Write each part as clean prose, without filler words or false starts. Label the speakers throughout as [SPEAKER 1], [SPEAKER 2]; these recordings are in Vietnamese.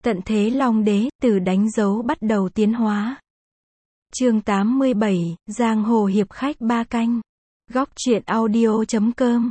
[SPEAKER 1] Tận thế Long Đế, từ đánh dấu bắt đầu tiến hóa. Chương 87, Giang Hồ Hiệp Khách Ba Canh. Góc truyện audio.com.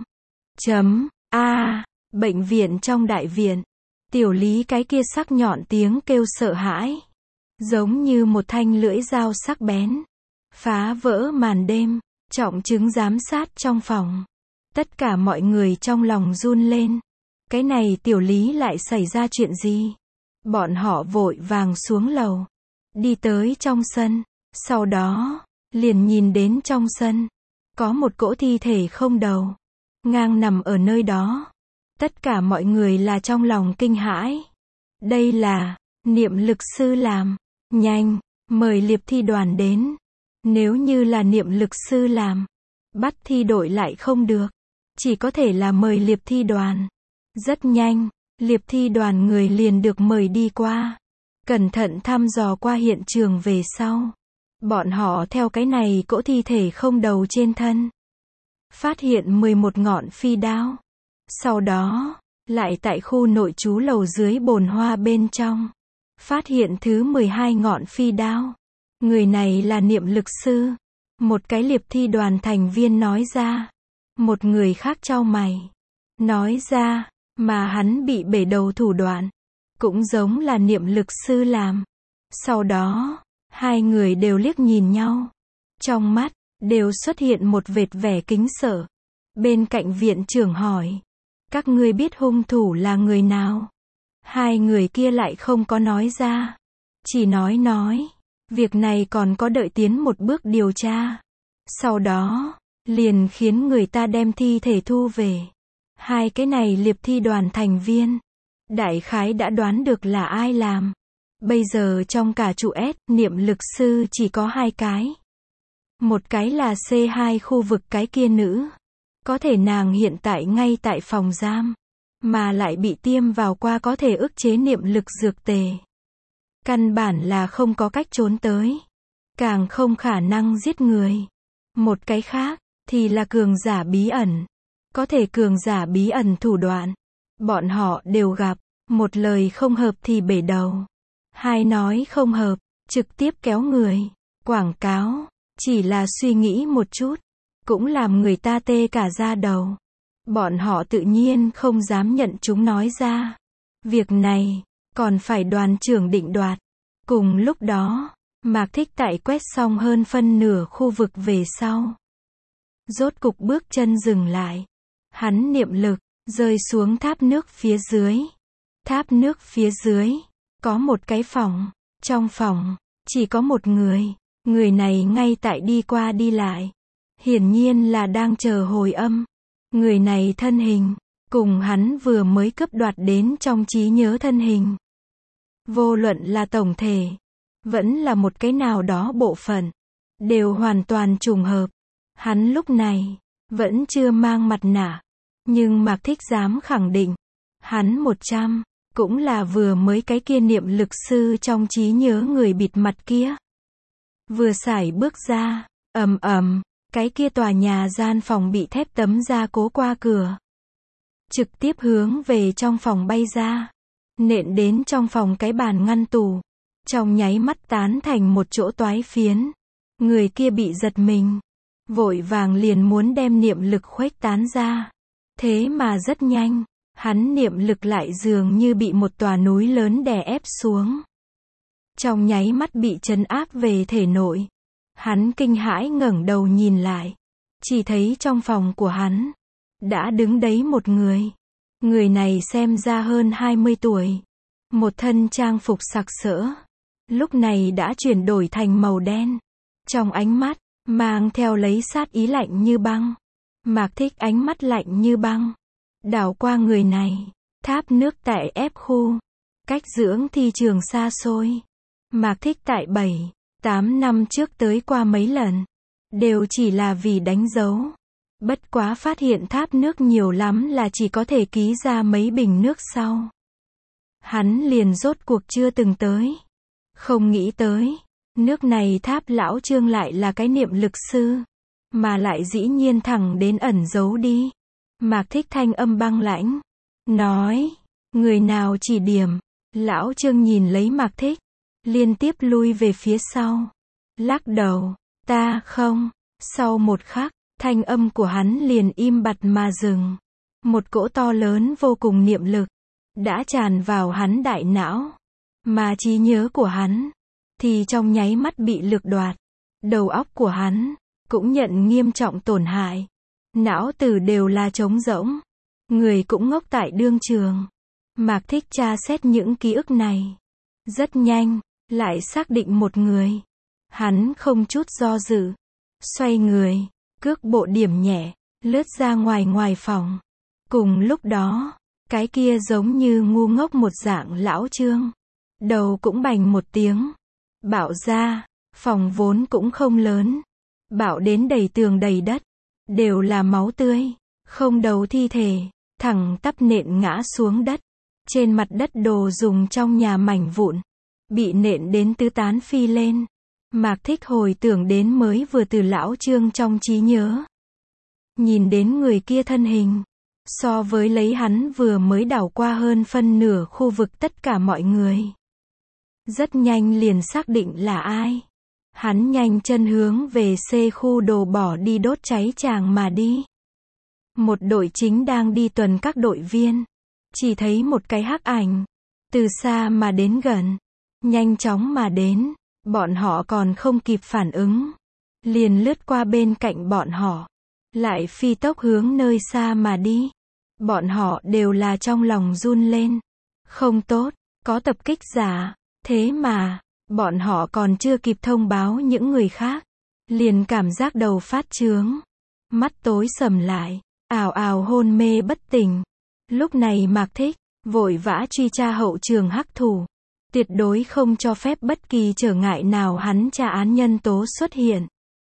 [SPEAKER 1] Bệnh viện trong đại viện. Tiểu Lý cái kia sắc nhọn tiếng kêu sợ hãi. Giống như một thanh lưỡi dao sắc bén. Phá vỡ màn đêm, trọng chứng giám sát trong phòng. Tất cả mọi người trong lòng run lên. Cái này Tiểu Lý lại xảy ra chuyện gì? Bọn họ vội vàng xuống lầu. Đi tới trong sân. Sau đó, liền nhìn đến trong sân. Có một cỗ thi thể không đầu. Ngang nằm ở nơi đó. Tất cả mọi người là trong lòng kinh hãi. Đây là, Niệm Lực Sư làm. Nhanh, mời Liệp Thi đoàn đến. Nếu như là Niệm Lực Sư làm, bắt thi đội lại không được. Chỉ có thể là mời Liệp Thi đoàn. Rất nhanh, Liệp Thi đoàn người liền được mời đi qua. Cẩn thận thăm dò qua hiện trường về sau. Bọn họ theo cái này cỗ thi thể không đầu trên thân. Phát hiện 11 ngọn phi đao. Sau đó, lại tại khu nội trú lầu dưới bồn hoa bên trong. Phát hiện thứ 12 ngọn phi đao. Người này là Niệm Lực Sư. Một cái Liệp Thi đoàn thành viên nói ra. Một người khác chau mày. Nói ra, mà hắn bị bể đầu thủ đoạn. Cũng giống là Niệm Lực Sư làm. Sau đó, hai người đều liếc nhìn nhau. Trong mắt, đều xuất hiện một vệt vẻ kính sợ. Bên cạnh viện trưởng hỏi. Các ngươi biết hung thủ là người nào? Hai người kia lại không có nói ra. Chỉ nói. Việc này còn có đợi tiến một bước điều tra. Sau đó, liền khiến người ta đem thi thể thu về. Hai cái này Liệp Thi đoàn thành viên. Đại khái đã đoán được là ai làm. Bây giờ trong cả trụ S, Niệm Lực Sư chỉ có hai cái. Một cái là C2 khu vực cái kia nữ. Có thể nàng hiện tại ngay tại phòng giam. Mà lại bị tiêm vào qua có thể ức chế niệm lực dược tề. Căn bản là không có cách trốn tới. Càng không khả năng giết người. Một cái khác, thì là cường giả bí ẩn. Có thể cường giả bí ẩn thủ đoạn. Bọn họ đều gặp. Một lời không hợp thì bể đầu. Hai nói không hợp, trực tiếp kéo người. Quảng cáo, chỉ là suy nghĩ một chút. Cũng làm người ta tê cả da đầu. Bọn họ tự nhiên không dám nhận chúng nói ra. Việc này, còn phải đoàn trưởng định đoạt. Cùng lúc đó, Mạc Thích Tại quét xong hơn phân nửa khu vực về sau. Rốt cục bước chân dừng lại. Hắn niệm lực, rơi xuống tháp nước phía dưới. Tháp nước phía dưới, có một cái phòng. Trong phòng, chỉ có một người. Người này ngay tại đi qua đi lại. Hiển nhiên là đang chờ hồi âm. Người này thân hình, cùng hắn vừa mới cướp đoạt đến trong trí nhớ thân hình. Vô luận là tổng thể, vẫn là một cái nào đó bộ phận, đều hoàn toàn trùng hợp. Hắn lúc này, vẫn chưa mang mặt nạ. Nhưng Mạc Thích dám khẳng định, hắn 100, cũng là vừa mới cái kia Niệm Lực Sư trong trí nhớ người bịt mặt kia. Vừa sải bước ra, ầm, cái kia tòa nhà gian phòng bị thép tấm gia cố qua cửa. Trực tiếp hướng về trong phòng bay ra. Nện đến trong phòng cái bàn ngăn tủ. Trong nháy mắt tán thành một chỗ toái phiến. Người kia bị giật mình. Vội vàng liền muốn đem niệm lực khuếch tán ra. Thế mà rất nhanh, hắn niệm lực lại dường như bị một tòa núi lớn đè ép xuống. Trong nháy mắt bị trấn áp về thể nội. Hắn kinh hãi ngẩng đầu nhìn lại. Chỉ thấy trong phòng của hắn, đã đứng đấy một người. Người này xem ra hơn 20 tuổi. Một thân trang phục sặc sỡ. Lúc này đã chuyển đổi thành màu đen. Trong ánh mắt, mang theo lấy sát ý lạnh như băng. Mạc Thích ánh mắt lạnh như băng. Đảo qua người này. Tháp nước tại F khu. Cách dưỡng thi trường xa xôi. Mạc Thích tại 7-8 năm trước tới qua mấy lần. Đều chỉ là vì đánh dấu. Bất quá phát hiện tháp nước nhiều lắm là chỉ có thể ký ra mấy bình nước sau. Hắn liền rốt cuộc chưa từng tới. Không nghĩ tới. Nước này tháp lão Trương lại là cái Niệm Lực Sư. Mà lại dĩ nhiên thẳng đến ẩn giấu đi. Mạc Thích thanh âm băng lãnh. Nói. Người nào chỉ điểm. Lão Trương nhìn lấy Mạc Thích, liên tiếp lui về phía sau. Lắc đầu, ta không. Sau một khắc, thanh âm của hắn liền im bặt mà dừng. Một cỗ to lớn vô cùng niệm lực đã tràn vào hắn đại não, mà trí nhớ của hắn thì trong nháy mắt bị lực đoạt. Đầu óc của hắn cũng nhận nghiêm trọng tổn hại. Não tử đều là trống rỗng, người cũng ngốc tại đương trường. Mạc Thích tra xét những ký ức này, rất nhanh lại xác định một người. Hắn không chút do dự, xoay người, cước bộ điểm nhẹ, lướt ra ngoài phòng. Cùng lúc đó, cái kia giống như ngu ngốc một dạng lão Trương, đầu cũng bành một tiếng, bạo ra. Phòng vốn cũng không lớn, bạo đến đầy tường đầy đất, đều là máu tươi, không đầu thi thể, thẳng tắp nện ngã xuống đất. Trên mặt đất đồ dùng trong nhà mảnh vụn, bị nện đến tứ tán phi lên. Mạc Thích hồi tưởng đến mới vừa từ lão Trương trong trí nhớ. Nhìn đến người kia thân hình, so với lấy hắn vừa mới đảo qua hơn phân nửa khu vực tất cả mọi người. Rất nhanh liền xác định là ai. Hắn nhanh chân hướng về C khu đồ bỏ đi đốt cháy tràng mà đi. Một đội chính đang đi tuần các đội viên. Chỉ thấy một cái hắc ảnh, từ xa mà đến gần, nhanh chóng mà đến, bọn họ còn không kịp phản ứng. Liền lướt qua bên cạnh bọn họ, lại phi tốc hướng nơi xa mà đi. Bọn họ đều là trong lòng run lên. Không tốt, có tập kích giả, thế mà bọn họ còn chưa kịp thông báo những người khác, liền cảm giác đầu phát chướng, mắt tối sầm lại, ào ào hôn mê bất tỉnh. Lúc này Mạc Thích vội vã truy tra hậu trường hắc thủ, tuyệt đối không cho phép bất kỳ trở ngại nào hắn tra án nhân tố xuất hiện.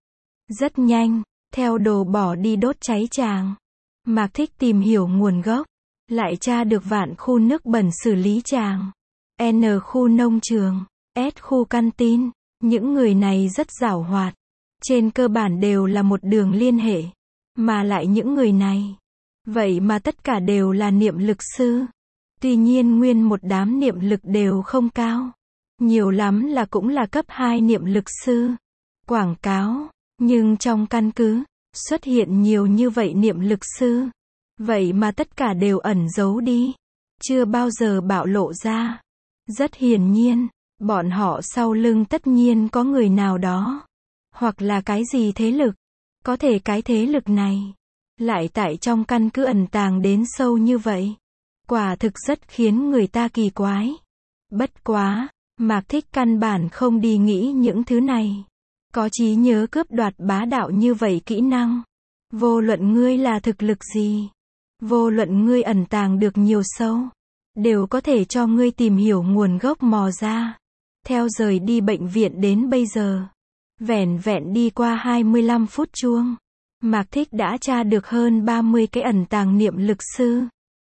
[SPEAKER 1] Rất nhanh, theo đồ bỏ đi đốt cháy tràng, Mạc Thích tìm hiểu nguồn gốc, lại tra được Vạn khu nước bẩn xử lý tràng, N khu nông trường, S khu căn tin. Những người này rất giảo hoạt, trên cơ bản đều là một đường liên hệ, mà lại những người này, vậy mà tất cả đều là niệm lực sư. Tuy nhiên nguyên một đám niệm lực đều không cao, nhiều lắm là cũng là cấp 2 niệm lực sư. Quảng cáo, nhưng trong căn cứ xuất hiện nhiều như vậy niệm lực sư, vậy mà tất cả đều ẩn giấu đi, chưa bao giờ bạo lộ ra. Rất hiển nhiên, bọn họ sau lưng tất nhiên có người nào đó, hoặc là cái gì thế lực. Có thể cái thế lực này lại tại trong căn cứ ẩn tàng đến sâu như vậy, quả thực rất khiến người ta kỳ quái. Bất quá, Mạc Thích căn bản không đi nghĩ những thứ này. Có trí nhớ cướp đoạt bá đạo như vậy kỹ năng, vô luận ngươi là thực lực gì, vô luận ngươi ẩn tàng được nhiều sâu, đều có thể cho ngươi tìm hiểu nguồn gốc mò ra. Theo rời đi bệnh viện đến bây giờ, vẻn vẹn đi qua 25 phút chuông, Mạc Thích đã tra được hơn 30 cái ẩn tàng niệm lực sư.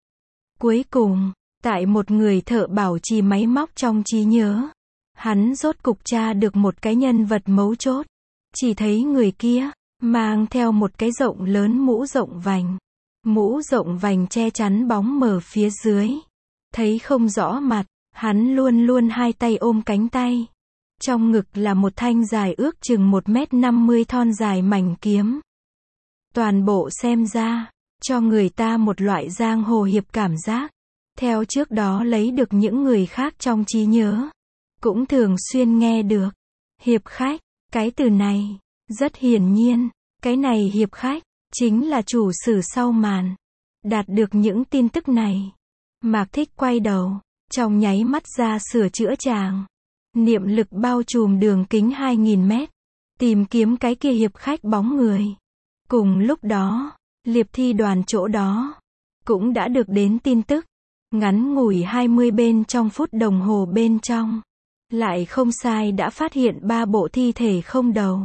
[SPEAKER 1] Cuối cùng, tại một người thợ bảo trì máy móc trong trí nhớ, hắn rốt cục tra được một cái nhân vật mấu chốt. Chỉ thấy người kia mang theo một cái rộng lớn mũ rộng vành. Mũ rộng vành che chắn bóng mờ phía dưới, thấy không rõ mặt. Hắn luôn luôn hai tay ôm cánh tay, trong ngực là một thanh dài ước chừng 1m50 thon dài mảnh kiếm. Toàn bộ xem ra cho người ta một loại giang hồ hiệp cảm giác. Theo trước đó lấy được những người khác trong trí nhớ, cũng thường xuyên nghe được hiệp khách. Cái từ này, rất hiển nhiên, cái này hiệp khách chính là chủ sử sau màn. Đạt được những tin tức này, Mạc Thích quay đầu, trong nháy mắt ra sửa chữa tràng. Niệm lực bao trùm đường kính 2000 mét, tìm kiếm cái kia hiệp khách bóng người. Cùng lúc đó, Liệp Thi đoàn chỗ đó cũng đã được đến tin tức. Ngắn ngủi 20 bên trong phút đồng hồ bên trong, lại không sai đã phát hiện 3 bộ thi thể không đầu,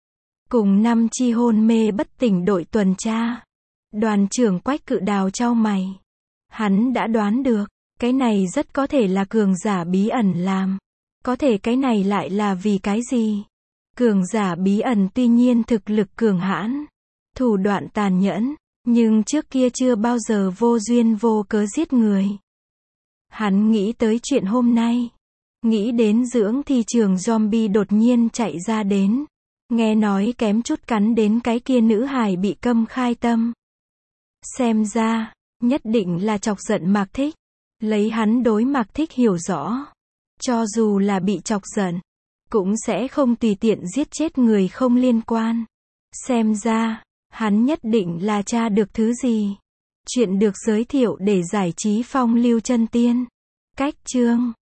[SPEAKER 1] cùng 5 chi hôn mê bất tỉnh đội tuần tra. Đoàn trưởng Quách Cự Đào chau mày. Hắn đã đoán được, cái này rất có thể là cường giả bí ẩn làm. Có thể cái này lại là vì cái gì? Cường giả bí ẩn tuy nhiên thực lực cường hãn, thủ đoạn tàn nhẫn, nhưng trước kia chưa bao giờ vô duyên vô cớ giết người. Hắn nghĩ tới chuyện hôm nay. Nghĩ đến dưỡng thi trường zombie đột nhiên chạy ra đến. Nghe nói kém chút cắn đến cái kia nữ hài bị câm khai tâm. Xem ra, nhất định là chọc giận Mạc Thích. Lấy hắn đối Mạc Thích hiểu rõ. Cho dù là bị chọc giận, cũng sẽ không tùy tiện giết chết người không liên quan. Xem ra, hắn nhất định là tra được thứ gì. Chuyện được giới thiệu để giải trí phong lưu chân tiên. Cách chương